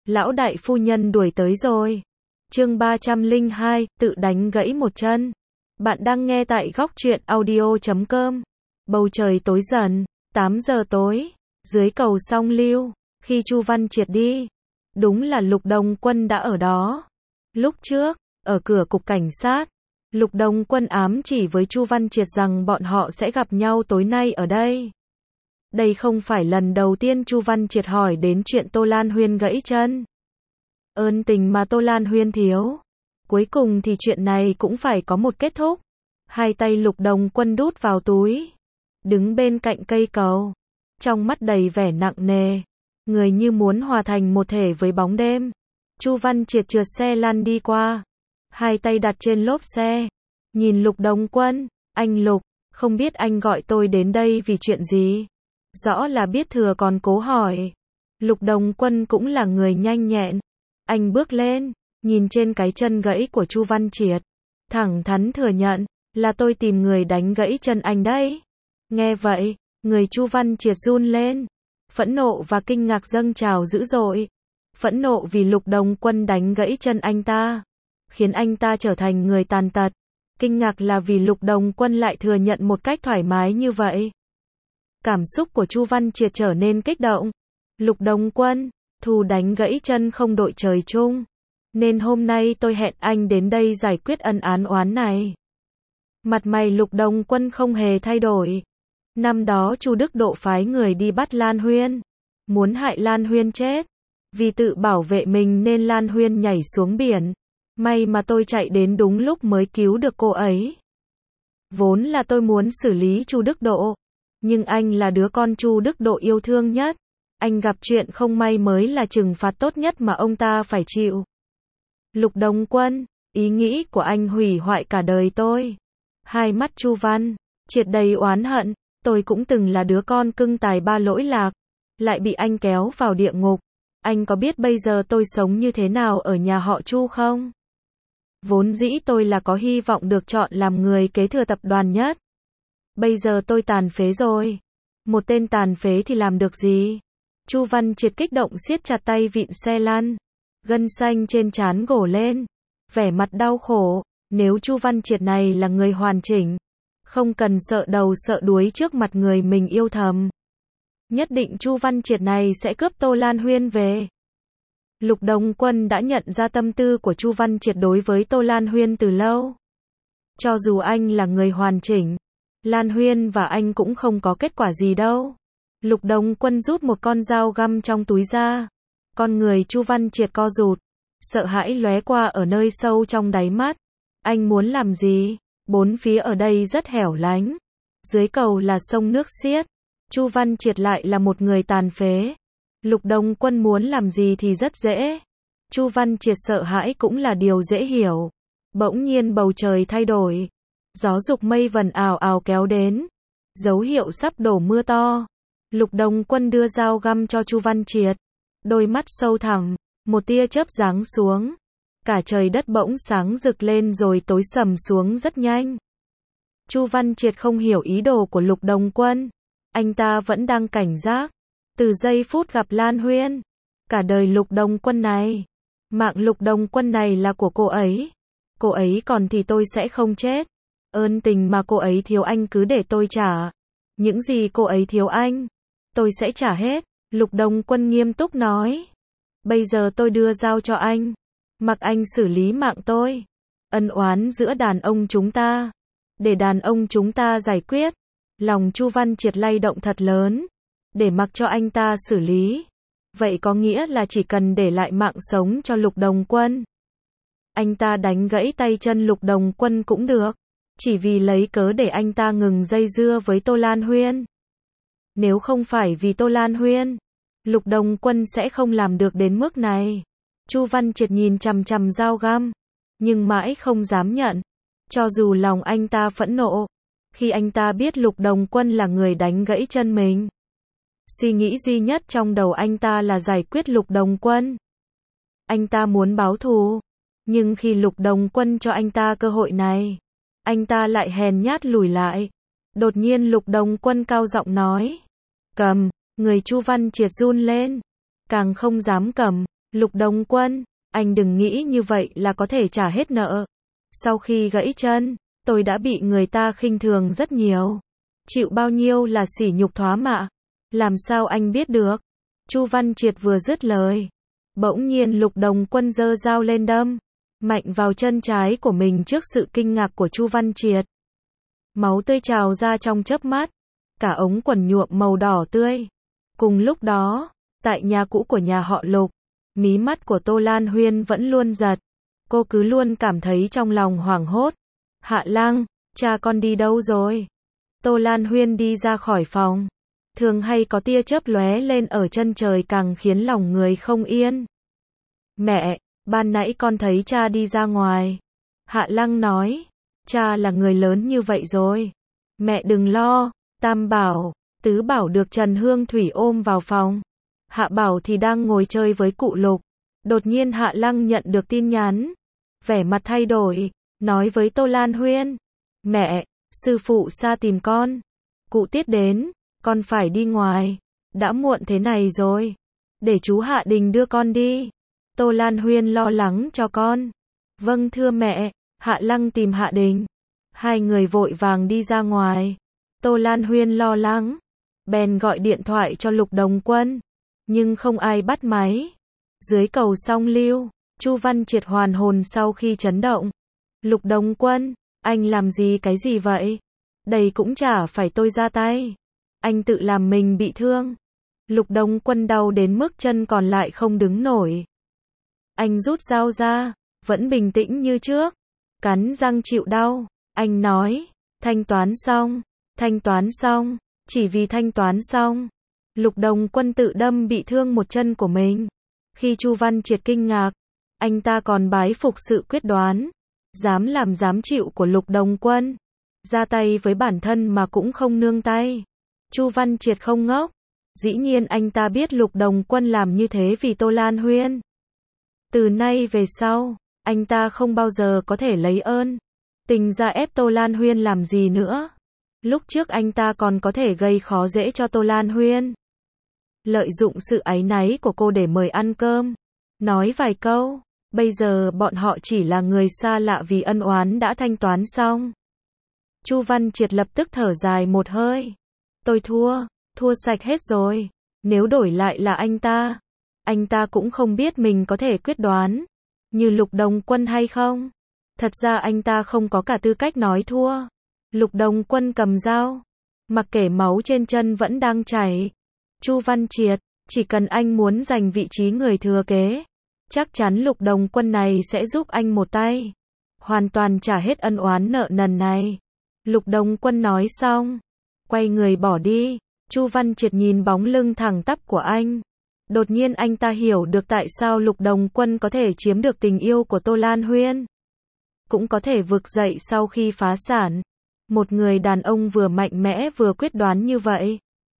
Lão đại phu nhân đuổi tới rồi. Chương 302, tự đánh gãy một chân. Bạn đang nghe tại góc truyện audio.com. Bầu trời tối dần, 8 giờ tối, dưới cầu Song Lưu, khi Chu Văn Triệt đi, đúng là Lục Đồng Quân đã ở đó. Lúc trước, ở cửa cục cảnh sát, Lục Đồng Quân ám chỉ với Chu Văn Triệt rằng bọn họ sẽ gặp nhau tối nay ở đây. Đây không phải lần đầu tiên Chu Văn Triệt hỏi đến chuyện Tô Lan Huyên gãy chân. Ơn tình mà Tô Lan Huyên thiếu. Cuối cùng thì chuyện này cũng phải có một kết thúc. Hai tay Lục Đồng Quân đút vào túi, đứng bên cạnh cây cầu, trong mắt đầy vẻ nặng nề, người như muốn hòa thành một thể với bóng đêm. Chu Văn Triệt trượt xe lăn đi qua, hai tay đặt trên lốp xe, nhìn Lục Đồng Quân, anh Lục, không biết anh gọi tôi đến đây vì chuyện gì? Rõ là biết thừa còn cố hỏi. Lục Đồng Quân cũng là người nhanh nhẹn. Anh bước lên, nhìn trên cái chân gãy của Chu Văn Triệt, thẳng thắn thừa nhận, là tôi tìm người đánh gãy chân anh đấy. Nghe vậy, người Chu Văn Triệt run lên, phẫn nộ và kinh ngạc dâng trào dữ dội. Phẫn nộ vì Lục Đồng Quân đánh gãy chân anh ta, khiến anh ta trở thành người tàn tật. Kinh ngạc là vì Lục Đồng Quân lại thừa nhận một cách thoải mái như vậy. Cảm xúc của Chu Văn Triệt trở nên kích động. Lục Đồng Quân, thù đánh gãy chân không đội trời chung, nên hôm nay tôi hẹn anh đến đây giải quyết ân án oán này. Mặt mày Lục Đồng Quân không hề thay đổi. Năm đó Chu Đức Độ phái người đi bắt Lan Huyên, muốn hại Lan Huyên chết. Vì tự bảo vệ mình nên Lan Huyên nhảy xuống biển. May mà tôi chạy đến đúng lúc mới cứu được cô ấy. Vốn là tôi muốn xử lý Chu Đức Độ, nhưng anh là đứa con Chu Đức Độ yêu thương nhất. Anh gặp chuyện không may mới là trừng phạt tốt nhất mà ông ta phải chịu. Lục Đồng Quân, ý nghĩ của anh hủy hoại cả đời tôi. Hai mắt Chu Văn Triệt đầy oán hận. Tôi cũng từng là đứa con cưng tài ba lỗi lạc, lại bị anh kéo vào địa ngục. Anh có biết bây giờ tôi sống như thế nào ở nhà họ Chu không? Vốn dĩ tôi là có hy vọng được chọn làm người kế thừa tập đoàn nhất. Bây giờ tôi tàn phế rồi. Một tên tàn phế thì làm được gì? Chu Văn Triệt kích động siết chặt tay vịn xe lăn, gân xanh trên trán gổ lên, vẻ mặt đau khổ. Nếu Chu Văn Triệt này là người hoàn chỉnh, không cần sợ đầu sợ đuối trước mặt người mình yêu thầm, nhất định Chu Văn Triệt này sẽ cướp Tô Lan Huyên về. Lục Đồng Quân đã nhận ra tâm tư của Chu Văn Triệt đối với Tô Lan Huyên từ lâu. Cho dù anh là người hoàn chỉnh, Lan Huyên và anh cũng không có kết quả gì đâu. Lục Đồng Quân rút một con dao găm trong túi ra. Con người Chu Văn Triệt co rụt, sợ hãi lóe qua ở nơi sâu trong đáy mắt. Anh muốn làm gì? Bốn phía ở đây rất hẻo lánh. Dưới cầu là sông nước xiết. Chu Văn Triệt lại là một người tàn phế. Lục Đồng Quân muốn làm gì thì rất dễ. Chu Văn Triệt sợ hãi cũng là điều dễ hiểu. Bỗng nhiên bầu trời thay đổi. Gió giục mây vần ào ào kéo đến. Dấu hiệu sắp đổ mưa to. Lục Đồng Quân đưa dao găm cho Chu Văn Triệt. Đôi mắt sâu thẳm, một tia chớp giáng xuống. Cả trời đất bỗng sáng rực lên rồi tối sầm xuống rất nhanh. Chu Văn Triệt không hiểu ý đồ của Lục Đồng Quân. Anh ta vẫn đang cảnh giác. Từ giây phút gặp Lan Huyên, cả đời Lục Đồng Quân này, mạng Lục Đồng Quân này là của cô ấy. Cô ấy còn thì tôi sẽ không chết. Ơn tình mà cô ấy thiếu anh cứ để tôi trả. Những gì cô ấy thiếu anh, tôi sẽ trả hết. Lục Đồng Quân nghiêm túc nói. Bây giờ tôi đưa dao cho anh. Mặc anh xử lý mạng tôi. Ân oán giữa đàn ông chúng ta, để đàn ông chúng ta giải quyết. Lòng Chu Văn Triệt lay động thật lớn. Để mặc cho anh ta xử lý. Vậy có nghĩa là chỉ cần để lại mạng sống cho Lục Đồng Quân. Anh ta đánh gãy tay chân Lục Đồng Quân cũng được. Chỉ vì lấy cớ để anh ta ngừng dây dưa với Tô Lan Huyên. Nếu không phải vì Tô Lan Huyên, Lục Đồng Quân sẽ không làm được đến mức này. Chu Văn Triệt nhìn chằm chằm dao găm, nhưng mãi không dám nhận. Cho dù lòng anh ta phẫn nộ, khi anh ta biết Lục Đồng Quân là người đánh gãy chân mình. Suy nghĩ duy nhất trong đầu anh ta là giải quyết Lục Đồng Quân. Anh ta muốn báo thù, nhưng khi Lục Đồng Quân cho anh ta cơ hội này, anh ta lại hèn nhát lùi lại. Đột nhiên Lục Đồng Quân cao giọng nói. Cầm, người Chu Văn Triệt run lên. Càng không dám cầm. Lục Đồng Quân, anh đừng nghĩ như vậy là có thể trả hết nợ. Sau khi gãy chân, tôi đã bị người ta khinh thường rất nhiều. Chịu bao nhiêu là sỉ nhục thoá mạ. Làm sao anh biết được? Chu Văn Triệt vừa dứt lời. Bỗng nhiên Lục Đồng Quân giơ dao lên đâm mạnh vào chân trái của mình trước sự kinh ngạc của Chu Văn Triệt. Máu tươi trào ra trong chớp mắt. Cả ống quần nhuộm màu đỏ tươi. Cùng lúc đó, tại nhà cũ của nhà họ Lục, mí mắt của Tô Lan Huyên vẫn luôn giật. Cô cứ luôn cảm thấy trong lòng hoảng hốt. Hạ Lăng, cha con đi đâu rồi? Tô Lan Huyên đi ra khỏi phòng. Thường hay có tia chớp lóe lên ở chân trời càng khiến lòng người không yên. Mẹ, ban nãy con thấy cha đi ra ngoài. Hạ Lăng nói, cha là người lớn như vậy rồi. Mẹ đừng lo, Tam Bảo, Tứ Bảo được Trần Hương Thủy ôm vào phòng. Hạ Bảo thì đang ngồi chơi với cụ Lục. Đột nhiên Hạ Lăng nhận được tin nhắn. Vẻ mặt thay đổi, nói với Tô Lan Huyên. Mẹ, sư phụ xa tìm con. Cụ Tiết đến, con phải đi ngoài. Đã muộn thế này rồi. Để chú Hạ Đình đưa con đi. Tô Lan Huyên lo lắng cho con. Vâng thưa mẹ. Hạ Lăng tìm Hạ Đình. Hai người vội vàng đi ra ngoài. Tô Lan Huyên lo lắng. Bèn gọi điện thoại cho Lục Đồng Quân. Nhưng không ai bắt máy. Dưới cầu Song Lưu, Chu Văn Triệt hoàn hồn sau khi chấn động. Lục Đồng Quân, anh làm gì cái gì vậy? Đây cũng chả phải tôi ra tay. Anh tự làm mình bị thương. Lục Đồng Quân đau đến mức chân còn lại không đứng nổi. Anh rút dao ra, vẫn bình tĩnh như trước. Cắn răng chịu đau. Anh nói, thanh toán xong, chỉ vì thanh toán xong. Lục Đồng Quân tự đâm bị thương một chân của mình. Khi Chu Văn Triệt kinh ngạc, anh ta còn bái phục sự quyết đoán, dám làm dám chịu của Lục Đồng Quân. Ra tay với bản thân mà cũng không nương tay. Chu Văn Triệt không ngốc. Dĩ nhiên anh ta biết Lục Đồng Quân làm như thế vì Tô Lan Huyên. Từ nay về sau, anh ta không bao giờ có thể lấy ơn tình ra ép Tô Lan Huyên làm gì nữa. Lúc trước anh ta còn có thể gây khó dễ cho Tô Lan Huyên. Lợi dụng sự áy náy của cô để mời ăn cơm. Nói vài câu. Bây giờ bọn họ chỉ là người xa lạ vì ân oán đã thanh toán xong. Chu Văn Triệt lập tức thở dài một hơi. Tôi thua sạch hết rồi. Nếu đổi lại là anh ta cũng không biết mình có thể quyết đoán như Lục Đồng Quân hay không. Thật ra anh ta không có cả tư cách nói thua. Lục Đồng Quân cầm dao, mặc kệ máu trên chân vẫn đang chảy. Chu Văn Triệt, chỉ cần anh muốn giành vị trí người thừa kế, chắc chắn Lục Đồng Quân này sẽ giúp anh một tay, hoàn toàn trả hết ân oán nợ nần này. Lục Đồng Quân nói xong, quay người bỏ đi. Chu Văn Triệt nhìn bóng lưng thẳng tắp của anh. Đột nhiên anh ta hiểu được tại sao Lục Đồng Quân có thể chiếm được tình yêu của Tô Lan Huyên, cũng có thể vực dậy sau khi phá sản. Một người đàn ông vừa mạnh mẽ vừa quyết đoán như vậy,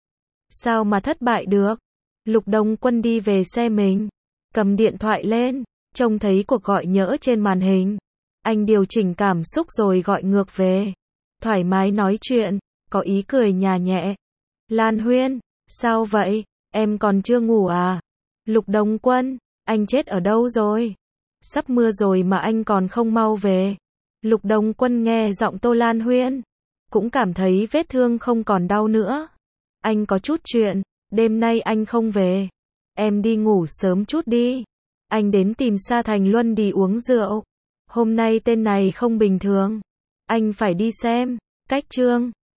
sao mà thất bại được? Lục Đồng Quân đi về xe mình, cầm điện thoại lên, trông thấy cuộc gọi nhỡ trên màn hình. Anh điều chỉnh cảm xúc rồi gọi ngược về. Thoải mái nói chuyện, có ý cười nhả nhẹ. Lan Huyên, sao vậy? Em còn chưa ngủ à? Lục Đồng Quân, anh chết ở đâu rồi? Sắp mưa rồi mà anh còn không mau về. Lục Đồng Quân nghe giọng Tô Lan Huyên, cũng cảm thấy vết thương không còn đau nữa. Anh có chút chuyện, đêm nay anh không về. Em đi ngủ sớm chút đi. Anh đến tìm Sa Thành Luân đi uống rượu. Hôm nay tên này không bình thường. Anh phải đi xem. Cách chương